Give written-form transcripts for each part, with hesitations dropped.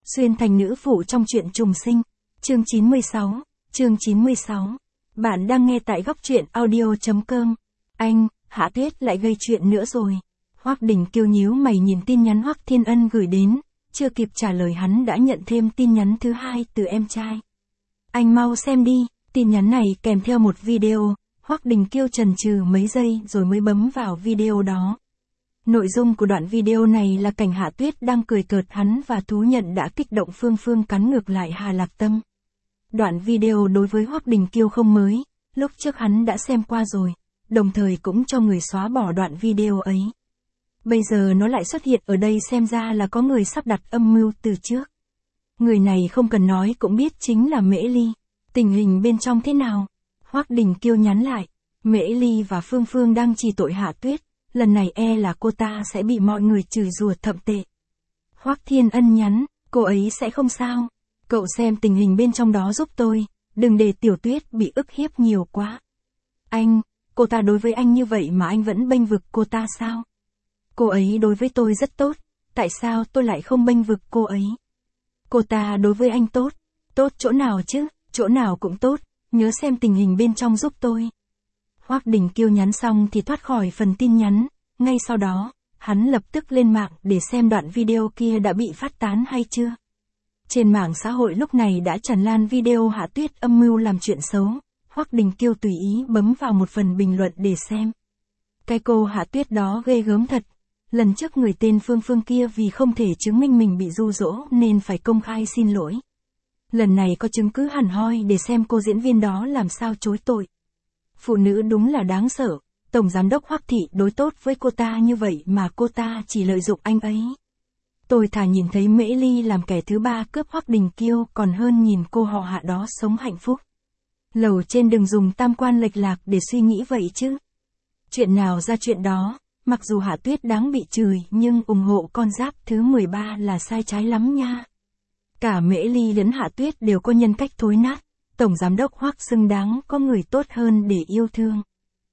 Xuyên thành nữ phụ trong truyện trùng sinh. Chương 96. Bạn đang nghe tại góc truyện audio.com. Anh, Hạ Tuyết lại gây chuyện nữa rồi. Hoắc Đình Kiêu nhíu mày nhìn tin nhắn Hoắc Thiên Ân gửi đến, chưa kịp trả lời hắn đã nhận thêm tin nhắn thứ hai từ em trai. Anh mau xem đi, tin nhắn này kèm theo một video. Hoắc Đình Kiêu chần chừ mấy giây rồi mới bấm vào video đó. Nội dung của đoạn video này là cảnh Hạ Tuyết đang cười cợt hắn và thú nhận đã kích động Phương Phương cắn ngược lại Hà Lạc Tâm. Đoạn video đối với Hoắc Đình Kiêu không mới, lúc trước hắn đã xem qua rồi, đồng thời cũng cho người xóa bỏ đoạn video ấy. Bây giờ nó lại xuất hiện ở đây, xem ra là có người sắp đặt âm mưu từ trước. Người này không cần nói cũng biết chính là Mễ Ly. Tình hình bên trong thế nào? Hoắc Đình Kiêu nhắn lại. Mễ Ly và Phương Phương đang trì tội Hạ Tuyết, lần này là cô ta sẽ bị mọi người chửi rủa thậm tệ. Hoắc Thiên Ân nhắn, cô ấy sẽ không sao. Cậu xem tình hình bên trong đó giúp tôi, đừng để Tiểu Tuyết bị ức hiếp nhiều quá. Anh, cô ta đối với anh như vậy mà anh vẫn bênh vực cô ta sao? Cô ấy đối với tôi rất tốt, tại sao tôi lại không bênh vực cô ấy? Cô ta đối với anh tốt, tốt chỗ nào chứ, chỗ nào cũng tốt, nhớ xem tình hình bên trong giúp tôi. Hoắc Đình Kiêu nhắn xong thì thoát khỏi phần tin nhắn, ngay sau đó, hắn lập tức lên mạng để xem đoạn video kia đã bị phát tán hay chưa. Trên mạng xã hội lúc này đã tràn lan video Hạ Tuyết âm mưu làm chuyện xấu, Hoắc Đình Kiêu tùy ý bấm vào một phần bình luận để xem. Cái cô Hạ Tuyết đó ghê gớm thật, lần trước người tên Phương Phương kia vì không thể chứng minh mình bị dụ dỗ nên phải công khai xin lỗi. Lần này có chứng cứ hẳn hoi để xem cô diễn viên đó làm sao chối tội. Phụ nữ đúng là đáng sợ, Tổng Giám đốc Hoắc Thị đối tốt với cô ta như vậy mà cô ta chỉ lợi dụng anh ấy. Tôi thà nhìn thấy Mễ Ly làm kẻ thứ ba cướp Hoắc Đình Kiêu còn hơn nhìn cô họ Hạ đó sống hạnh phúc. Lầu trên đừng dùng tam quan lệch lạc để suy nghĩ vậy chứ. Chuyện nào ra chuyện đó, mặc dù Hạ Tuyết đáng bị chửi nhưng ủng hộ con giáp thứ 13 là sai trái lắm nha. Cả Mễ Ly lẫn Hạ Tuyết đều có nhân cách thối nát. Tổng Giám đốc Hoắc xứng đáng có người tốt hơn để yêu thương.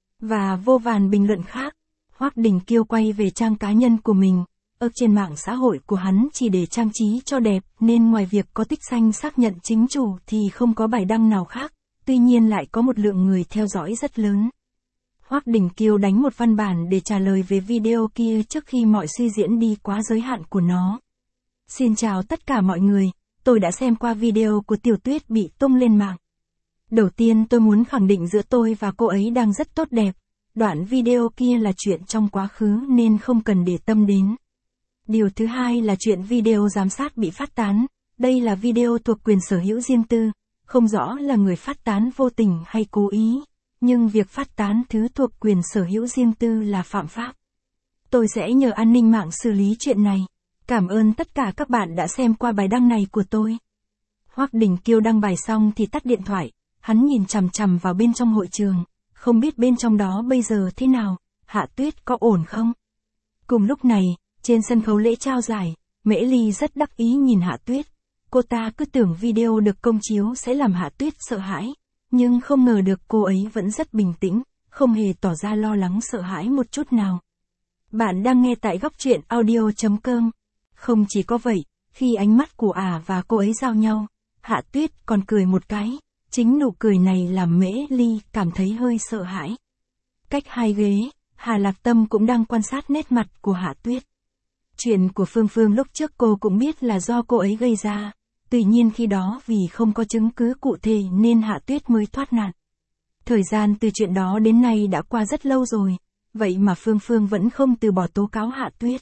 Và vô vàn bình luận khác. Hoắc Đình Kiêu quay về trang cá nhân của mình. Ở trên mạng xã hội của hắn chỉ để trang trí cho đẹp nên ngoài việc có tích xanh xác nhận chính chủ thì không có bài đăng nào khác. Tuy nhiên lại có một lượng người theo dõi rất lớn. Hoắc Đình Kiêu đánh một văn bản để trả lời về video kia trước khi mọi suy diễn đi quá giới hạn của nó. Xin chào tất cả mọi người. Tôi đã xem qua video của Tiểu Tuyết bị tung lên mạng. Đầu tiên tôi muốn khẳng định giữa tôi và cô ấy đang rất tốt đẹp. Đoạn video kia là chuyện trong quá khứ nên không cần để tâm đến. Điều thứ hai là chuyện video giám sát bị phát tán. Đây là video thuộc quyền sở hữu riêng tư. Không rõ là người phát tán vô tình hay cố ý. Nhưng việc phát tán thứ thuộc quyền sở hữu riêng tư là phạm pháp. Tôi sẽ nhờ an ninh mạng xử lý chuyện này. Cảm ơn tất cả các bạn đã xem qua bài đăng này của tôi. Hoắc Đình Kiêu đăng bài xong thì tắt điện thoại, hắn nhìn chằm chằm vào bên trong hội trường, không biết bên trong đó bây giờ thế nào, Hạ Tuyết có ổn không? Cùng lúc này, trên sân khấu lễ trao giải, Mễ Ly rất đắc ý nhìn Hạ Tuyết. Cô ta cứ tưởng video được công chiếu sẽ làm Hạ Tuyết sợ hãi, nhưng không ngờ được cô ấy vẫn rất bình tĩnh, không hề tỏ ra lo lắng sợ hãi một chút nào. Bạn đang nghe tại góc truyện audio.com. Không chỉ có vậy, khi ánh mắt của và cô ấy giao nhau, Hạ Tuyết còn cười một cái, chính nụ cười này làm Mễ Ly cảm thấy hơi sợ hãi. Cách hai ghế, Hà Lạc Tâm cũng đang quan sát nét mặt của Hạ Tuyết. Chuyện của Phương Phương lúc trước cô cũng biết là do cô ấy gây ra, tuy nhiên khi đó vì không có chứng cứ cụ thể nên Hạ Tuyết mới thoát nạn. Thời gian từ chuyện đó đến nay đã qua rất lâu rồi, vậy mà Phương Phương vẫn không từ bỏ tố cáo Hạ Tuyết.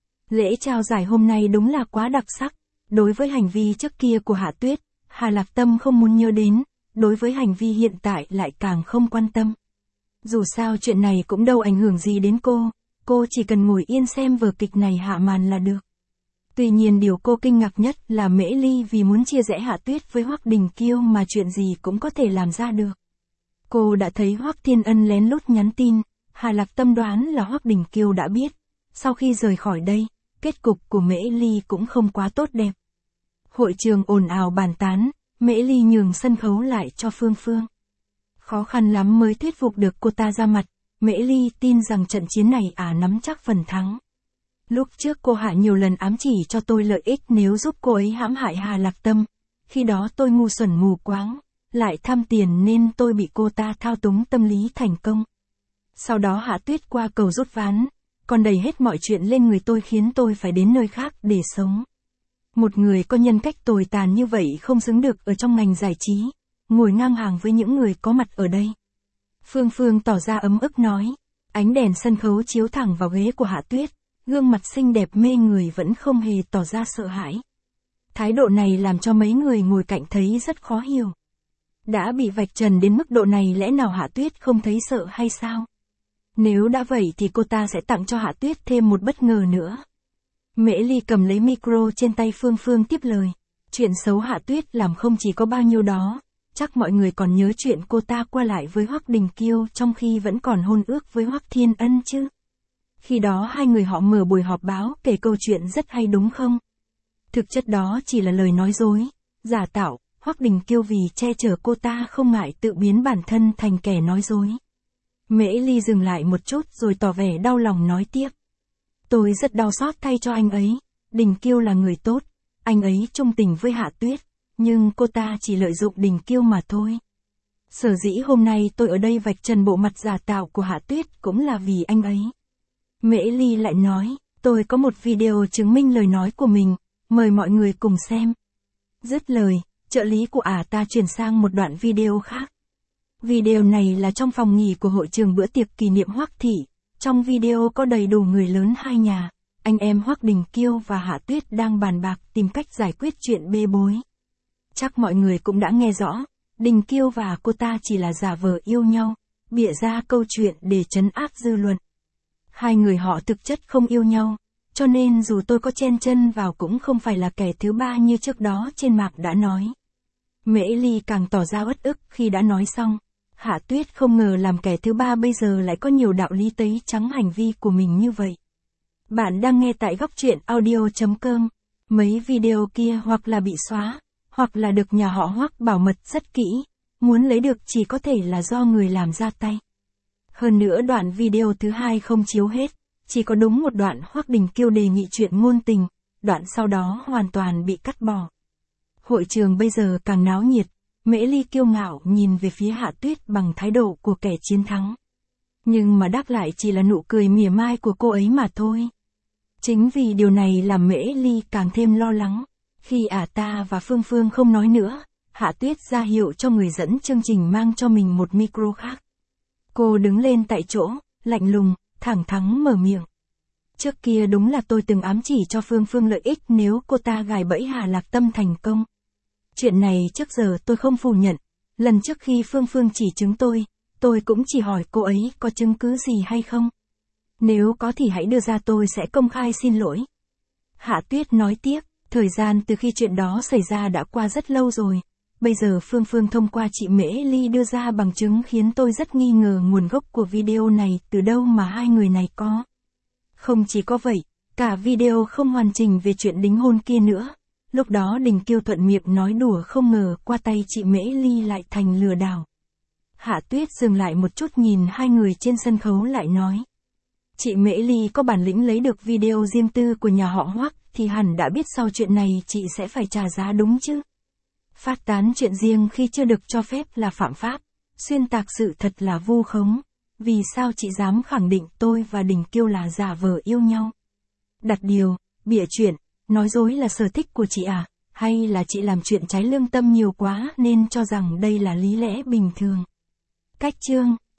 Lễ trao giải hôm nay đúng là quá đặc sắc. Đối với hành vi trước kia của Hạ Tuyết, Hà Lạc Tâm không muốn nhớ đến, đối với hành vi hiện tại lại càng không quan tâm. Dù sao chuyện này cũng đâu ảnh hưởng gì đến cô chỉ cần ngồi yên xem vở kịch này hạ màn là được. Tuy nhiên điều cô kinh ngạc nhất là Mễ Ly vì muốn chia rẽ Hạ Tuyết với Hoắc Đình Kiêu mà chuyện gì cũng có thể làm ra được. Cô đã thấy Hoắc Thiên Ân lén lút nhắn tin, Hà Lạc Tâm đoán là Hoắc Đình Kiêu đã biết. Sau khi rời khỏi đây, kết cục của Mễ Ly cũng không quá tốt đẹp. Hội trường ồn ào bàn tán, Mễ Ly nhường sân khấu lại cho Phương Phương. Khó khăn lắm mới thuyết phục được cô ta ra mặt, Mễ Ly tin rằng trận chiến này nắm chắc phần thắng. Lúc trước cô Hạ nhiều lần ám chỉ cho tôi lợi ích nếu giúp cô ấy hãm hại Hà Lạc Tâm. Khi đó tôi ngu xuẩn mù quáng, lại tham tiền nên tôi bị cô ta thao túng tâm lý thành công. Sau đó Hạ Tuyết qua cầu rút ván, còn đẩy hết mọi chuyện lên người tôi khiến tôi phải đến nơi khác để sống. Một người có nhân cách tồi tàn như vậy không xứng được ở trong ngành giải trí, ngồi ngang hàng với những người có mặt ở đây. Phương Phương tỏ ra ấm ức nói, ánh đèn sân khấu chiếu thẳng vào ghế của Hạ Tuyết, gương mặt xinh đẹp mê người vẫn không hề tỏ ra sợ hãi. Thái độ này làm cho mấy người ngồi cạnh thấy rất khó hiểu. Đã bị vạch trần đến mức độ này lẽ nào Hạ Tuyết không thấy sợ hay sao? Nếu đã vậy thì cô ta sẽ tặng cho Hạ Tuyết thêm một bất ngờ nữa. Mễ Ly cầm lấy micro trên tay Phương Phương tiếp lời. Chuyện xấu Hạ Tuyết làm không chỉ có bao nhiêu đó, chắc mọi người còn nhớ chuyện cô ta qua lại với Hoắc Đình Kiêu trong khi vẫn còn hôn ước với Hoắc Thiên Ân chứ. Khi đó hai người họ mở buổi họp báo kể câu chuyện rất hay đúng không? Thực chất đó chỉ là lời nói dối, giả tạo, Hoắc Đình Kiêu vì che chở cô ta không ngại tự biến bản thân thành kẻ nói dối. Mễ Ly dừng lại một chút rồi tỏ vẻ đau lòng nói tiếp. Tôi rất đau xót thay cho anh ấy, Đình Kiêu là người tốt, anh ấy trung tình với Hạ Tuyết, nhưng cô ta chỉ lợi dụng Đình Kiêu mà thôi. Sở dĩ hôm nay tôi ở đây vạch trần bộ mặt giả tạo của Hạ Tuyết cũng là vì anh ấy. Mễ Ly lại nói, tôi có một video chứng minh lời nói của mình, mời mọi người cùng xem. Dứt lời, trợ lý của ta chuyển sang một đoạn video khác. Video này là trong phòng nghỉ của hội trường bữa tiệc kỷ niệm Hoắc thị. Trong video có đầy đủ người lớn hai nhà, anh em Hoắc Đình Kiêu và Hạ Tuyết đang bàn bạc tìm cách giải quyết chuyện bê bối. Chắc mọi người cũng đã nghe rõ, Đình Kiêu và cô ta chỉ là giả vờ yêu nhau, bịa ra câu chuyện để trấn áp dư luận. Hai người họ thực chất không yêu nhau, cho nên dù tôi có chen chân vào cũng không phải là kẻ thứ ba như trước đó trên mạng đã nói. Mễ Ly càng tỏ ra uất ức khi đã nói xong. Hạ Tuyết không ngờ làm kẻ thứ ba bây giờ lại có nhiều đạo lý tẩy trắng hành vi của mình như vậy. Bạn đang nghe tại góc truyện audio.com. Mấy video kia hoặc là bị xóa, hoặc là được nhà họ Hoắc bảo mật rất kỹ, muốn lấy được chỉ có thể là do người làm ra tay. Hơn nữa đoạn video thứ hai không chiếu hết, chỉ có đúng một đoạn Hoắc Đình Kiêu đề nghị chuyện ngôn tình, đoạn sau đó hoàn toàn bị cắt bỏ. Hội trường bây giờ càng náo nhiệt. Mễ Ly kiêu ngạo nhìn về phía Hạ Tuyết bằng thái độ của kẻ chiến thắng. Nhưng mà đáp lại chỉ là nụ cười mỉa mai của cô ấy mà thôi. Chính vì điều này làm Mễ Ly càng thêm lo lắng. Khi ta và Phương Phương không nói nữa, Hạ Tuyết ra hiệu cho người dẫn chương trình mang cho mình một micro khác. Cô đứng lên tại chỗ, lạnh lùng, thẳng thắn mở miệng. Trước kia đúng là tôi từng ám chỉ cho Phương Phương lợi ích nếu cô ta gài bẫy Hà Lạc Tâm thành công. Chuyện này trước giờ tôi không phủ nhận, lần trước khi Phương Phương chỉ chứng tôi cũng chỉ hỏi cô ấy có chứng cứ gì hay không. Nếu có thì hãy đưa ra tôi sẽ công khai xin lỗi. Hạ Tuyết nói tiếp, thời gian từ khi chuyện đó xảy ra đã qua rất lâu rồi, bây giờ Phương Phương thông qua chị Mễ Ly đưa ra bằng chứng khiến tôi rất nghi ngờ nguồn gốc của video này từ đâu mà hai người này có. Không chỉ có vậy, cả video không hoàn chỉnh về chuyện đính hôn kia nữa. Lúc đó Đình Kiêu thuận miệng nói đùa không ngờ qua tay chị Mễ Ly lại thành lừa đảo. Hạ Tuyết dừng lại một chút nhìn hai người trên sân khấu lại nói. Chị Mễ Ly có bản lĩnh lấy được video riêng tư của nhà họ Hoắc thì hẳn đã biết sau chuyện này chị sẽ phải trả giá đúng chứ. Phát tán chuyện riêng khi chưa được cho phép là phạm pháp, xuyên tạc sự thật là vu khống. Vì sao chị dám khẳng định tôi và Đình Kiêu là giả vờ yêu nhau? Đặt điều, bịa chuyện, nói dối là sở thích của chị à? Hay là chị làm chuyện trái lương tâm nhiều quá nên cho rằng đây là lý lẽ bình thường? Cách chương